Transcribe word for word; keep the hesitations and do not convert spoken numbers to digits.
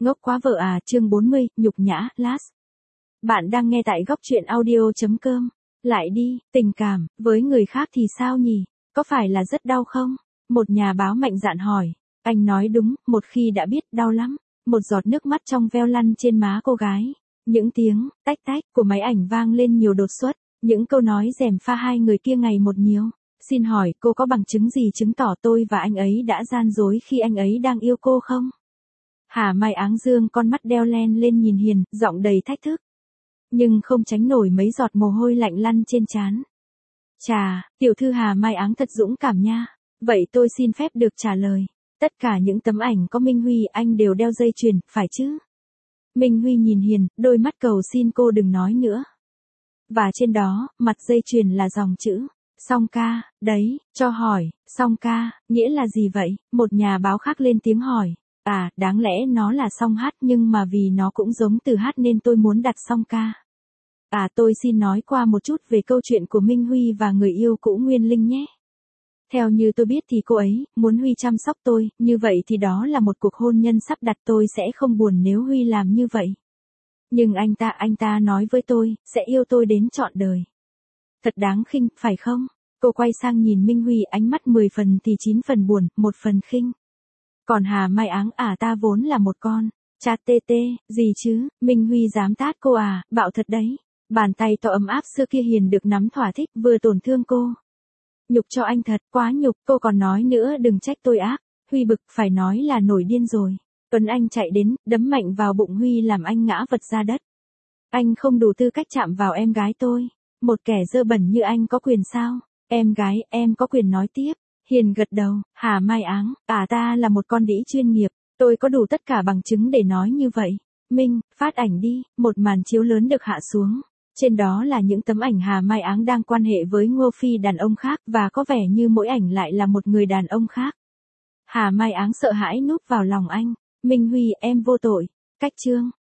Ngốc quá vợ à, chương bốn mươi, nhục nhã, last. Bạn đang nghe tại góc truyện audio chấm com. Lại đi, tình cảm, với người khác thì sao nhỉ? Có phải là rất đau không? Một nhà báo mạnh dạn hỏi. Anh nói đúng, một khi đã biết, đau lắm. Một giọt nước mắt trong veo lăn trên má cô gái. Những tiếng, tách tách, của máy ảnh vang lên nhiều đột xuất. Những câu nói gièm pha hai người kia ngày một nhiều. Xin hỏi, cô có bằng chứng gì chứng tỏ tôi và anh ấy đã gian dối khi anh ấy đang yêu cô không? Hà Mai áng dương con mắt đeo len lên nhìn Hiền, giọng đầy thách thức. Nhưng không tránh nổi mấy giọt mồ hôi lạnh lăn trên trán. Chà, tiểu thư Hà Mai áng thật dũng cảm nha. Vậy tôi xin phép được trả lời. Tất cả những tấm ảnh có Minh Huy anh đều đeo dây chuyền, phải chứ? Minh Huy nhìn Hiền, đôi mắt cầu xin cô đừng nói nữa. Và trên đó, mặt dây chuyền là dòng chữ. Song ca, đấy, cho hỏi, song ca, nghĩa là gì vậy? Một nhà báo khác lên tiếng hỏi. À, đáng lẽ nó là song hát nhưng mà vì nó cũng giống từ hát nên tôi muốn đặt song ca. À tôi xin nói qua một chút về câu chuyện của Minh Huy và người yêu cũ Nguyên Linh nhé. Theo như tôi biết thì cô ấy muốn Huy chăm sóc tôi, như vậy thì đó là một cuộc hôn nhân sắp đặt, tôi sẽ không buồn nếu Huy làm như vậy. Nhưng anh ta, anh ta nói với tôi, sẽ yêu tôi đến trọn đời. Thật đáng khinh, phải không? Cô quay sang nhìn Minh Huy, ánh mắt mười phần thì chín phần buồn, một phần khinh. Còn Hà Mai áng à, ta vốn là một con cha tê tê, gì chứ? Minh Huy dám tát cô à, bạo thật đấy. Bàn tay to ấm áp xưa kia Hiền được nắm thỏa thích, vừa tổn thương cô. Nhục cho anh thật, quá nhục, cô còn nói nữa đừng trách tôi ác. Huy bực, phải nói là nổi điên rồi. Tuấn Anh chạy đến, đấm mạnh vào bụng Huy làm anh ngã vật ra đất. Anh không đủ tư cách chạm vào em gái tôi. Một kẻ dơ bẩn như anh có quyền sao? Em gái, em có quyền nói tiếp. Hiền gật đầu, Hà Mai áng, à ta là một con đĩ chuyên nghiệp, tôi có đủ tất cả bằng chứng để nói như vậy. Minh, phát ảnh đi, một màn chiếu lớn được hạ xuống. Trên đó là những tấm ảnh Hà Mai áng đang quan hệ với Ngô Phi đàn ông khác và có vẻ như mỗi ảnh lại là một người đàn ông khác. Hà Mai áng sợ hãi núp vào lòng anh. Minh Huy, em vô tội. Cách chương.